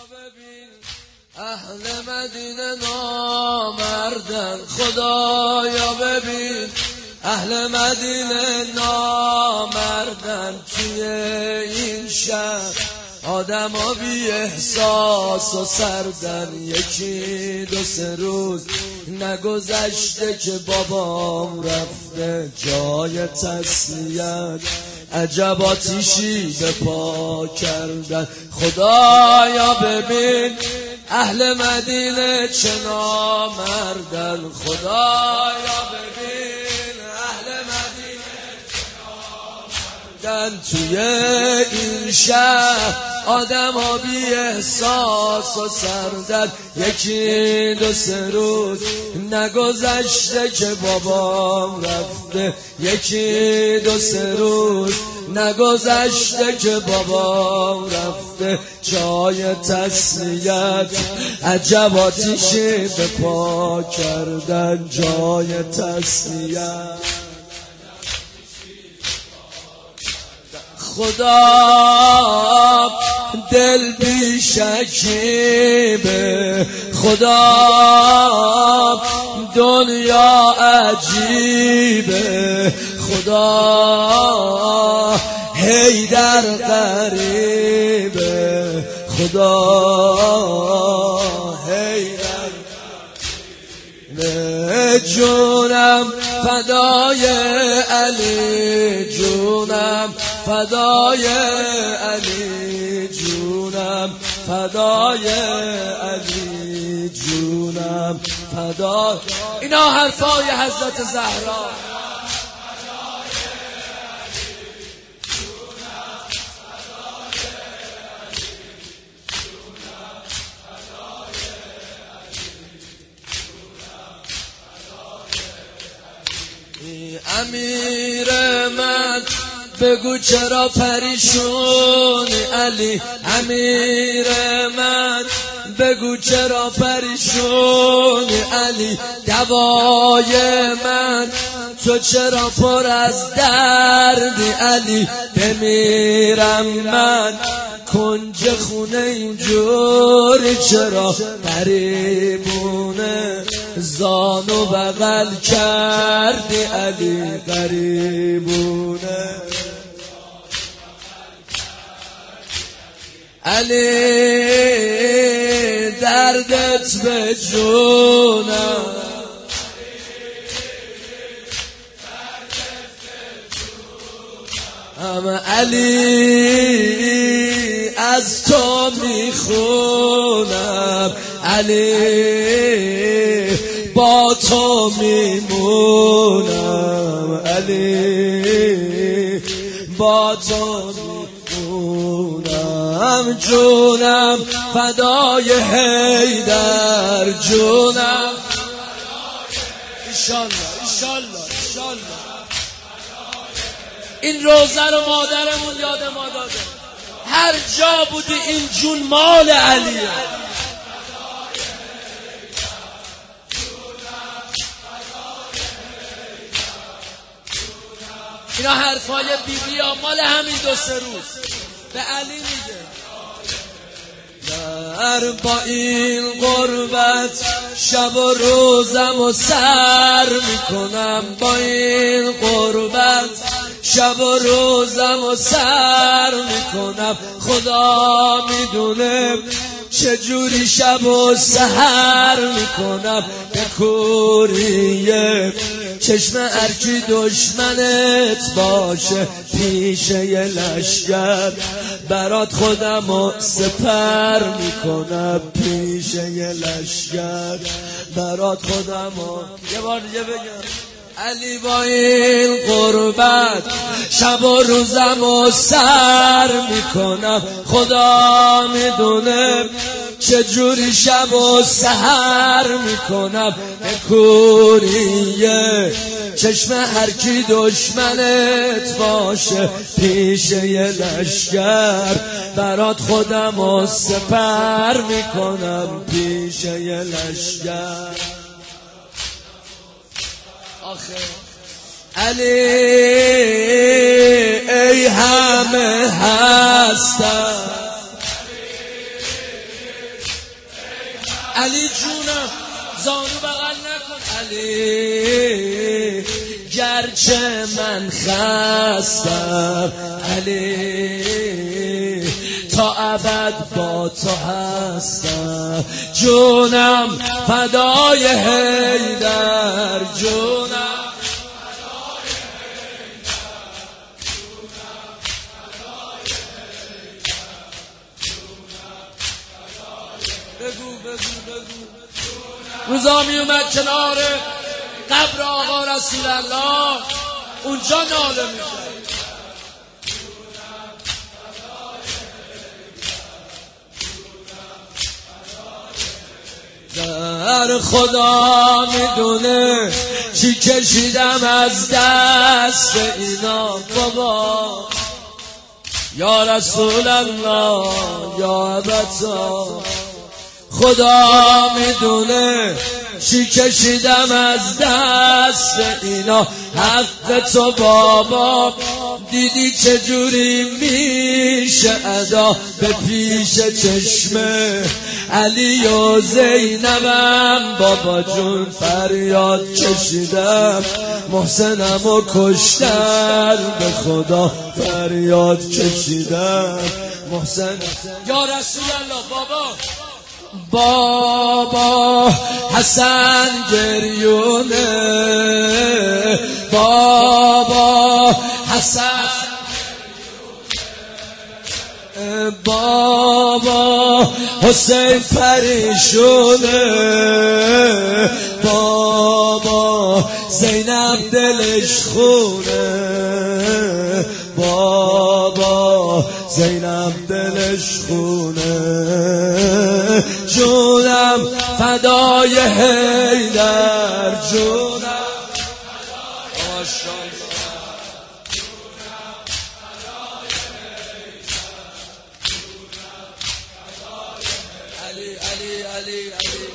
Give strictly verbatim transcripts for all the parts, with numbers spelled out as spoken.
ببین اهل مدینه نامردن، خدایا ببین اهل مدینه نامردن. توی این شهر آدم ها بی احساس و سردن. یکی دو سه روز نگذشته که بابام رفته جای تسلیت، عجب آتیشی به پا کردن. خدایا ببین اهل مدینه چه نامردن، خدایا ببین اهل مدینه چه نامردن. توی این شهر آدم ها بی احساس و سردن. یکی دو سه روز نگذشته که بابام رفته، یکی دو سه روز نگذشته که بابام رفته جای تسلیت، عجب آتیشی به پا کردن جای تسلیت. خدا دل بی شکیبه، خدا دنیا عجیبه، خدا حیدر غریبه، خدا حیدر غریبه. جونم فدای علی، جونم فدای علی، جونم فدای علی، جونم فدای. اینا حرفای حضرت زهرا. امیر من بگو چرا پریشونی علی، امیر من بگو چرا پریشونی علی. دوای من تو چرا پر از دردی علی. بمیرم من کنج خونه اینجوری چرا، غریبونه زانو بغل کردی علی، غریبونه علی. دردت به جونم، هم علی از تو میخونم، علی با تو میمونم، علی با تو میمونم. جونم فدای حیدر، جونم ایشالله ایشالله ایشالله. این روزه رو مادرمون یاد ما داده، هر جا بودی این جون مال علیه. اینا حرفای بی بی ها مال همین دو سه روز به علی میگه. در با این غربت شب و روزم و سر میکنم، با این غربت شب و روزم و سر میکنم. خدا میدونه چجوری شب و سحر میکنم. به کوریه چشم ارکی دشمنت باشه، پیشه یه لشگر برات خودم و سپر میکنم، پیشه یه لشگر برات خودم و. یه بار دیگه بگم علی با این غربت شب و روزم و سر میکنم. خدا میدونه چجوری شب و سحر میکنم. به کوریه چشم هر کی دشمنت باشه، پیشه یه لشگر برات خودم و سپر میکنم، پیشه یه لشگر. آخه علی ای همه هستم، علی جونم زانو بغل نکن علی، گرچه من خستم علی، تا ابد با تو هستم، جونم فدای حیدر، جونم بگو بگو بگو. روزا می اومد کنار قبر آقا رسول الله، اونجا ناله میشه. در خدا میدونه چی کشیدم از دست اینا بابا، یا رسول الله یا ابتا، خدا میدونه چی کشیدم از دست اینا، حق تو بابا دیدی چجوری میشه ادا، به پیش چشم علی و زینبم بابا جون فریاد کشیدم، محسنم و کشتن به خدا فریاد کشیدم، محسن یا رسول الله بابا، بابا حسن گریونه، بابا حسن بابا حسین پریشونه، بابا زینب دلش خونه، بابا زینب دلش خونه، جونم فدای حیدر، جونم علی علی علی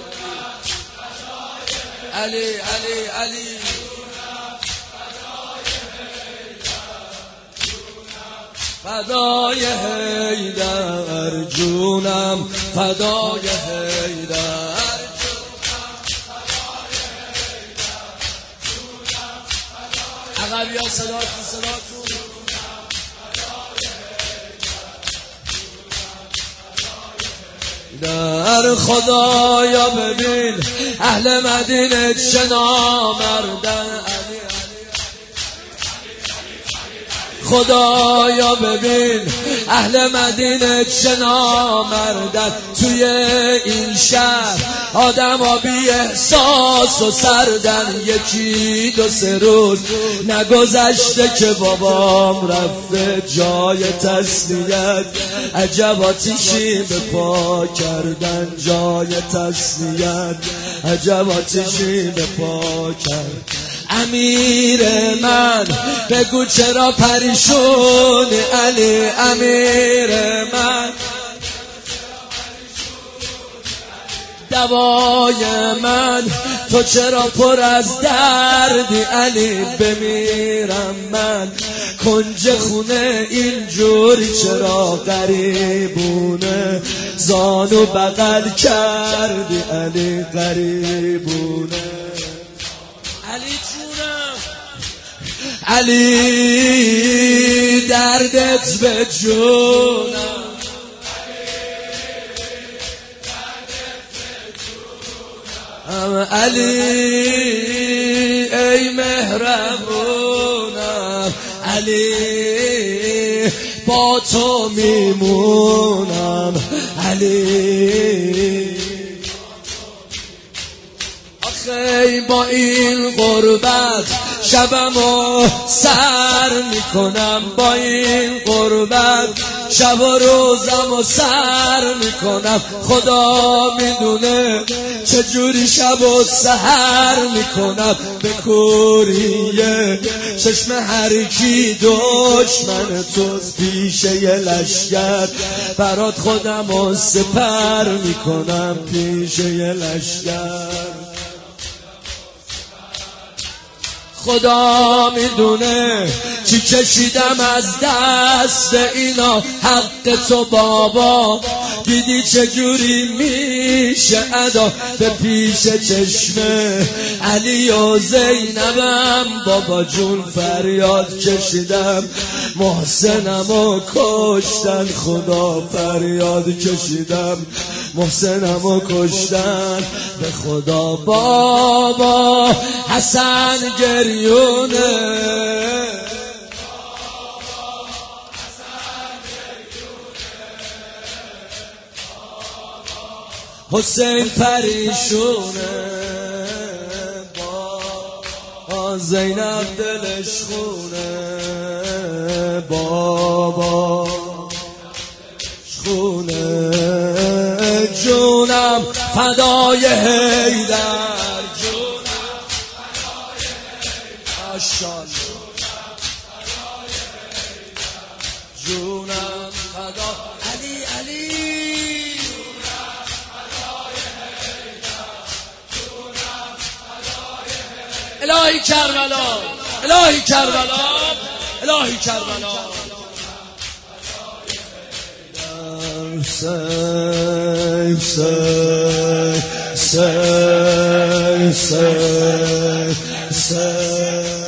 علی علی علی فدای حیدر، جونم فدای حیدر، عقبی ها صداتون صداتون در خدایا ببین اهل مدینه چه نامردن، خدایا ببین اهل مدینه چه نامردن، توی این شهر آدم ها بی احساس و سردن، یکی دو سه روز نگذشته که بابام رفته جای تسلیت، عجب آتیشی به پا کردن جای تسلیت، عجب آتیشی به پا کردن. امیر من بگو چرا پریشون علی، امیر من دوای من، تو چرا پر از دردی علی، بمیرم من کنج خونه اینجوری چرا غریبونه، زانو بغل کردی علی غریبونه، علی جونم علی دردت به جونم، علی ای مهربونم، علی با تو میمونم، علی آخه با این غربت شبمو سر میکنم، با این غربت شب و روزمو سر میکنم، خدا میدونه چجوری شب و سحر میکنم، به کوریه چشم هر کی دشمن توست، پیشه یه لشگر برات خودمو سپر میکنم، پیشه یه لشگر خدا میدونه چی کشیدم از دست اینا، حق تو بابا دیدی چجوری میشه ادا، به پیش چشم علی و زینبم بابا جون فریاد کشیدم، محسنم و کشتن، خدا فریاد کشیدم، محسنم و کشتن، به خدا بابا حسن گریونه، حسین پریشونه، با زینب دلش خونه، بابا خونه، جونم فدای حیدر، جونم فدای حیدر، جونم فدا علی علی، الهی کربلا، الهی کربلا، الهی کربلا، حسین حسین حسین حسین